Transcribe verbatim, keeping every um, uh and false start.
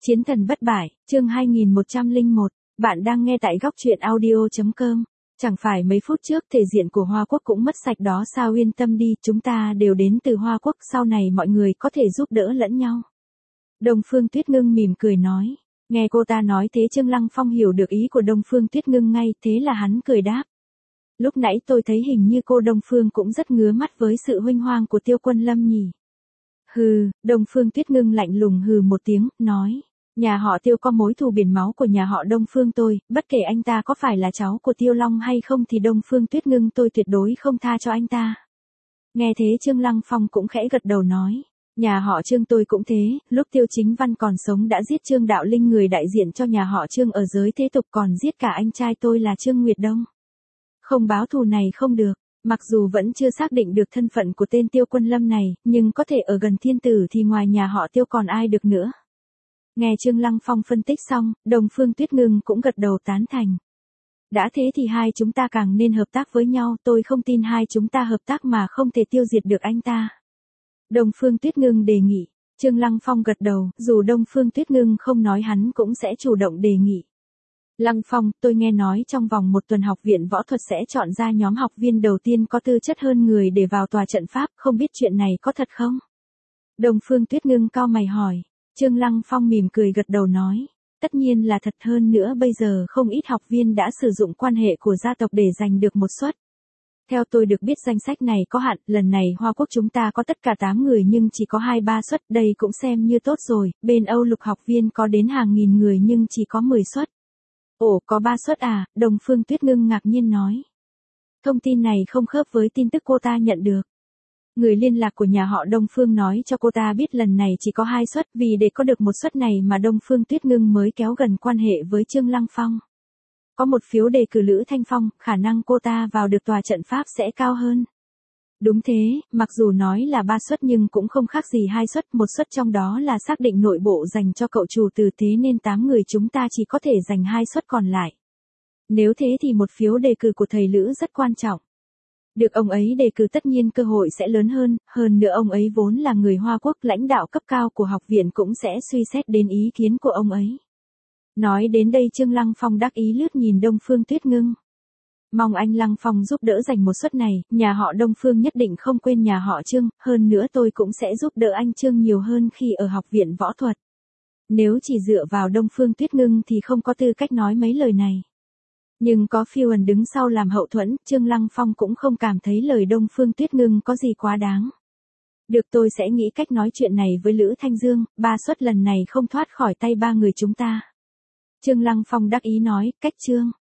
Chiến thần bất bại, chương hai nghìn một trăm lẻ một, bạn đang nghe tại góc truyện audio.com. Chẳng phải mấy phút trước thể diện của Hoa Quốc cũng mất sạch đó sao, yên tâm đi, chúng ta đều đến từ Hoa Quốc, sau này mọi người có thể giúp đỡ lẫn nhau. Đông Phương Tuyết Ngưng mỉm cười nói. Nghe cô ta nói thế Trương Lăng Phong hiểu được ý của Đông Phương Tuyết Ngưng ngay, thế là hắn cười đáp. Lúc nãy tôi thấy hình như cô Đông Phương cũng rất ngứa mắt với sự huênh hoang của Tiêu Quân Lâm nhỉ. Hừ, Đông Phương Tuyết Ngưng lạnh lùng hừ một tiếng, nói. Nhà họ Tiêu có mối thù biển máu của nhà họ Đông Phương tôi, bất kể anh ta có phải là cháu của Tiêu Long hay không thì Đông Phương Tuyết Ngưng tôi tuyệt đối không tha cho anh ta. Nghe thế Trương Lăng Phong cũng khẽ gật đầu nói. Nhà họ Trương tôi cũng thế, lúc Tiêu Chính Văn còn sống đã giết Trương Đạo Linh, người đại diện cho nhà họ Trương ở giới thế tục, còn giết cả anh trai tôi là Trương Nguyệt Đông. Không báo thù này không được. Mặc dù vẫn chưa xác định được thân phận của tên Tiêu Quân Lâm này, nhưng có thể ở gần thiên tử thì ngoài nhà họ Tiêu còn ai được nữa. Nghe Trương Lăng Phong phân tích xong, Đông Phương Tuyết Ngưng cũng gật đầu tán thành. Đã thế thì hai chúng ta càng nên hợp tác với nhau, tôi không tin hai chúng ta hợp tác mà không thể tiêu diệt được anh ta. Đông Phương Tuyết Ngưng đề nghị. Trương Lăng Phong gật đầu, dù Đông Phương Tuyết Ngưng không nói hắn cũng sẽ chủ động đề nghị. Lăng Phong, tôi nghe nói trong vòng một tuần học viện võ thuật sẽ chọn ra nhóm học viên đầu tiên có tư chất hơn người để vào tòa trận pháp, không biết chuyện này có thật không? Đông Phương Tuyết Ngưng cau mày hỏi. Trương Lăng Phong mỉm cười gật đầu nói. Tất nhiên là thật, hơn nữa bây giờ không ít học viên đã sử dụng quan hệ của gia tộc để giành được một suất. Theo tôi được biết danh sách này có hạn, lần này Hoa Quốc chúng ta có tất cả tám người nhưng chỉ có hai ba suất, đây cũng xem như tốt rồi, bên Âu Lục học viên có đến hàng nghìn người nhưng chỉ có mười suất. Ồ, có ba suất à, Đông Phương Tuyết Ngưng ngạc nhiên nói. Thông tin này không khớp với tin tức cô ta nhận được. Người liên lạc của nhà họ Đông Phương nói cho cô ta biết lần này chỉ có hai suất, vì để có được một suất này mà Đông Phương Tuyết Ngưng mới kéo gần quan hệ với Trương Lăng Phong. Có một phiếu đề cử Lữ Thanh Phong, khả năng cô ta vào được tòa trận pháp sẽ cao hơn. Đúng thế, mặc dù nói là ba suất nhưng cũng không khác gì hai suất, một suất trong đó là xác định nội bộ dành cho cậu chủ tử, thế nên tám người chúng ta chỉ có thể giành hai suất còn lại. Nếu thế thì một phiếu đề cử của thầy Lữ rất quan trọng. Được ông ấy đề cử tất nhiên cơ hội sẽ lớn hơn, hơn nữa ông ấy vốn là người Hoa Quốc, lãnh đạo cấp cao của học viện cũng sẽ suy xét đến ý kiến của ông ấy. Nói đến đây Trương Lăng Phong đắc ý lướt nhìn Đông Phương Tuyết Ngưng. Mong anh Lăng Phong giúp đỡ giành một suất này, nhà họ Đông Phương nhất định không quên nhà họ Trương, hơn nữa tôi cũng sẽ giúp đỡ anh Trương nhiều hơn khi ở học viện võ thuật. Nếu chỉ dựa vào Đông Phương Tuyết Ngưng thì không có tư cách nói mấy lời này. Nhưng có Phiêu Ẩn đứng sau làm hậu thuẫn, Trương Lăng Phong cũng không cảm thấy lời Đông Phương Tuyết Ngưng có gì quá đáng. Được, tôi sẽ nghĩ cách nói chuyện này với Lữ Thanh Dương, ba suất lần này không thoát khỏi tay ba người chúng ta. Trương Lăng Phong đắc ý nói, cách Trương.